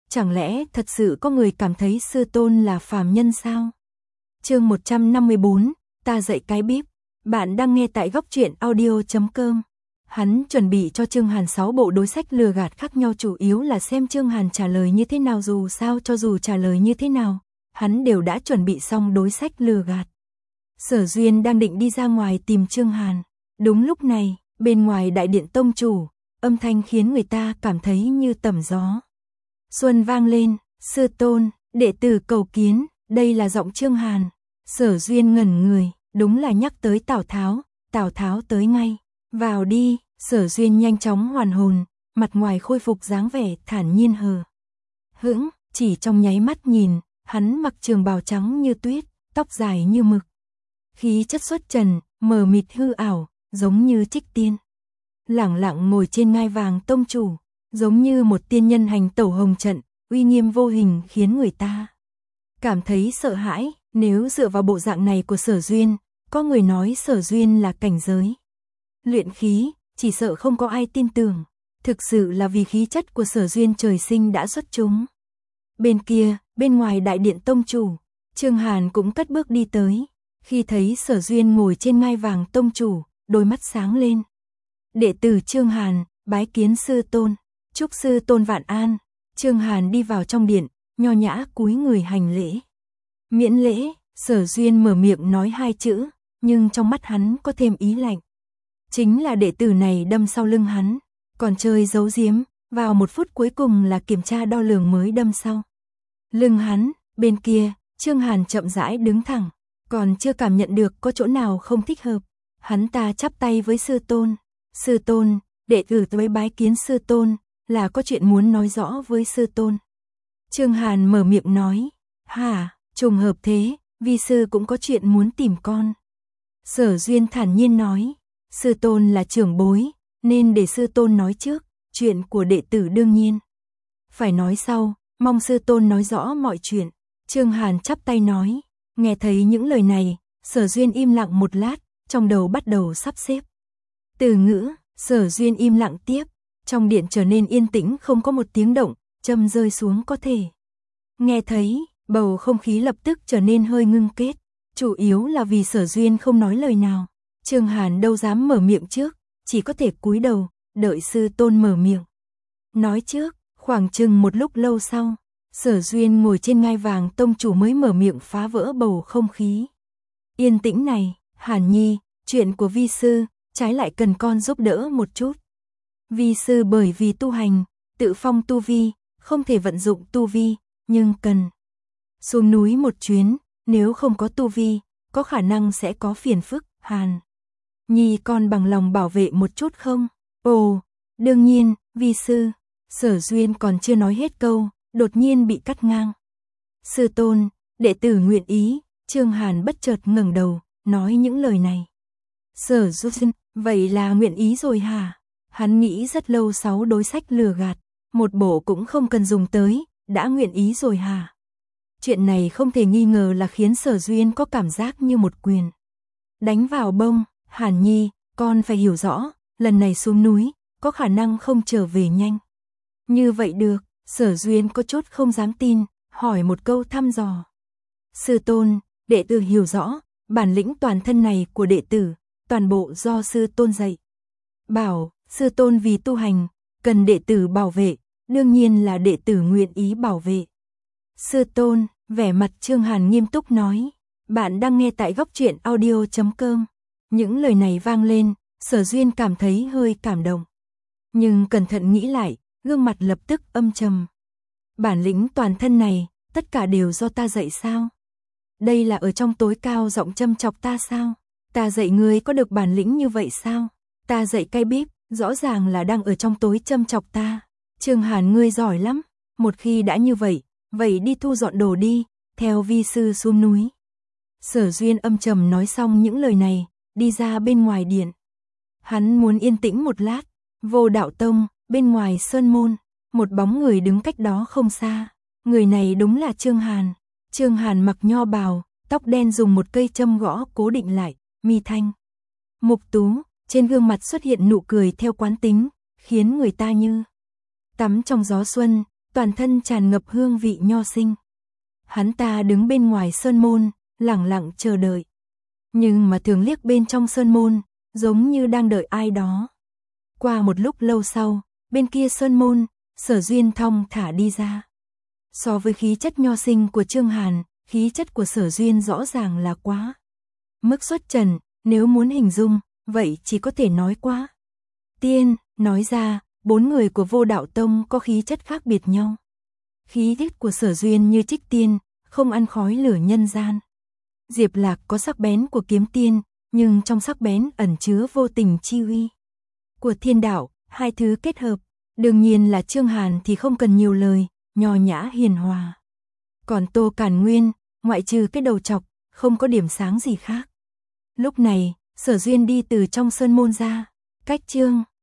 Chẳng lẽ thật sự có người cảm thấy sư tôn là phàm nhân sao? Chương 154, ta dạy cái bíp. Bạn đang nghe tại góc truyện audio.com. Hắn chuẩn bị cho Trương Hàn 6 bộ đối sách lừa gạt khác nhau, chủ yếu là xem Trương Hàn trả lời như thế nào, dù sao cho dù trả lời như thế nào, hắn đều đã chuẩn bị xong đối sách lừa gạt. Sở Duyên đang định đi ra ngoài tìm Trương Hàn. Đúng lúc này, bên ngoài đại điện tông chủ, âm thanh khiến người ta cảm thấy như tầm gió xuân vang lên, sư tôn, đệ tử cầu kiến, đây là giọng Trương Hàn. Sở Duyên ngẩn người, đúng là nhắc tới Tào Tháo tới ngay. Vào đi, Sở Duyên nhanh chóng hoàn hồn, mặt ngoài khôi phục dáng vẻ thản nhiên hờ hững, chỉ trong nháy mắt nhìn, hắn mặc trường bào trắng như tuyết, tóc dài như mực. Khí chất xuất trần, mờ mịt hư ảo, giống như trích tiên. Lẳng lặng ngồi trên ngai vàng tông chủ, giống như một tiên nhân hành tẩu hồng trận, uy nghiêm vô hình khiến người ta cảm thấy sợ hãi. Nếu dựa vào bộ dạng này của Sở Duyên, có người nói Sở Duyên là cảnh giới luyện khí, chỉ sợ không có ai tin tưởng. Thực sự là vì khí chất của Sở Duyên trời sinh đã xuất chúng. Bên kia, bên ngoài đại điện tông chủ, Trương Hàn cũng cất bước đi tới. Khi thấy Sở Duyên ngồi trên ngai vàng tông chủ, đôi mắt sáng lên. Đệ tử Trương Hàn, bái kiến sư tôn, chúc sư tôn vạn an. Trương Hàn đi vào trong điện, nho nhã cúi người hành lễ. Miễn lễ, Sở Duyên mở miệng nói hai chữ, nhưng trong mắt hắn có thêm ý lạnh. Chính là đệ tử này đâm sau lưng hắn, còn chơi giấu giếm, vào một phút cuối cùng là kiểm tra đo lường mới đâm sau lưng hắn. Bên kia, Trương Hàn chậm rãi đứng thẳng, còn chưa cảm nhận được có chỗ nào không thích hợp. Hắn ta chắp tay với sư tôn. Sư tôn, đệ tử tới bái kiến sư tôn, là có chuyện muốn nói rõ với sư tôn. Trương Hàn mở miệng nói. Hả, trùng hợp thế, vi sư cũng có chuyện muốn tìm con. Sở Duyên thản nhiên nói. Sư tôn là trưởng bối, nên để sư tôn nói trước, chuyện của đệ tử đương nhiên phải nói sau, mong sư tôn nói rõ mọi chuyện. Trương Hàn chắp tay nói. Nghe thấy những lời này, Sở Duyên im lặng một lát, trong đầu bắt đầu sắp xếp từ ngữ. Sở Duyên im lặng tiếp, trong điện trở nên yên tĩnh, không có một tiếng động, châm rơi xuống có thể nghe thấy. Bầu không khí lập tức trở nên hơi ngưng kết, chủ yếu là vì Sở Duyên không nói lời nào. Trương Hàn đâu dám mở miệng trước, chỉ có thể cúi đầu, đợi sư tôn mở miệng nói trước. Khoảng chừng một lúc lâu sau, Sở Duyên ngồi trên ngai vàng tông chủ mới mở miệng phá vỡ bầu không khí yên tĩnh này. Hàn nhi, chuyện của vi sư, trái lại cần con giúp đỡ một chút. Vi sư bởi vì tu hành, tự phong tu vi, không thể vận dụng tu vi, nhưng cần xuống núi một chuyến, nếu không có tu vi, có khả năng sẽ có phiền phức. Hàn nhi, con bằng lòng bảo vệ một chút không? Ồ, đương nhiên, vi sư. Sở Duyên còn chưa nói hết câu, đột nhiên bị cắt ngang. Sư tôn, đệ tử nguyện ý. Trương Hàn bất chợt ngẩng đầu, nói những lời này. Sở Duyên, vậy là nguyện ý rồi hả? Hắn nghĩ rất lâu, 6 đối sách lừa gạt, một bộ cũng không cần dùng tới, đã nguyện ý rồi hả? Chuyện này không thể nghi ngờ là khiến Sở Duyên có cảm giác như một quyền đánh vào bông. Hàn nhi, con phải hiểu rõ, lần này xuống núi, có khả năng không trở về nhanh như vậy được. Sở Duyên có chút không dám tin, hỏi một câu thăm dò. Sư tôn, đệ tử hiểu rõ, bản lĩnh toàn thân này của đệ tử, toàn bộ do sư tôn dạy bảo. Sư tôn vì tu hành, cần đệ tử bảo vệ, đương nhiên là đệ tử nguyện ý bảo vệ. Sư tôn, vẻ mặt Trương Hàn nghiêm túc nói. Bạn đang nghe tại góc truyện audio.com. Những lời này vang lên, Sở Duyên cảm thấy hơi cảm động. Nhưng cẩn thận nghĩ lại, gương mặt lập tức âm trầm. Bản lĩnh toàn thân này, tất cả đều do ta dạy sao? Đây là ở trong tối cao giọng châm chọc ta sao? Ta dạy ngươi có được bản lĩnh như vậy sao? Ta dạy cái bíp, rõ ràng là đang ở trong tối châm chọc ta. Trương Hàn, ngươi giỏi lắm, một khi đã như vậy, vậy đi thu dọn đồ đi, theo vi sư xuống núi. Sở Duyên âm trầm nói xong những lời này, đi ra bên ngoài điện. Hắn muốn yên tĩnh một lát. Vô Đạo Tông, bên ngoài sơn môn, một bóng người đứng cách đó không xa. Người này đúng là Trương Hàn. Trương Hàn mặc nho bào, tóc đen dùng một cây châm gõ cố định lại, mi thanh mục tú, trên gương mặt xuất hiện nụ cười theo quán tính, khiến người ta như tắm trong gió xuân, toàn thân tràn ngập hương vị nho sinh. Hắn ta đứng bên ngoài sơn môn, lẳng lặng chờ đợi. Nhưng mà thường liếc bên trong sơn môn, giống như đang đợi ai đó. Qua một lúc lâu sau, bên kia sơn môn, Sở Duyên thong thả đi ra. So với khí chất nho sinh của Trương Hàn, khí chất của Sở Duyên rõ ràng là quá mức xuất trần, nếu muốn hình dung, vậy chỉ có thể nói quá tiên. Nói ra, 4 người của Vô Đạo Tông có khí chất khác biệt nhau. Khí chất của Sở Duyên như trích tiên, không ăn khói lửa nhân gian. Diệp Lạc có sắc bén của kiếm tiên, nhưng trong sắc bén ẩn chứa vô tình chi uy của thiên đạo, hai thứ kết hợp. Đương nhiên là Trương Hàn thì không cần nhiều lời, nho nhã hiền hòa. Còn Tô Cản Nguyên, ngoại trừ cái đầu trọc, không có điểm sáng gì khác. Lúc này, Sở Duyên đi từ trong sơn môn ra, cách Trương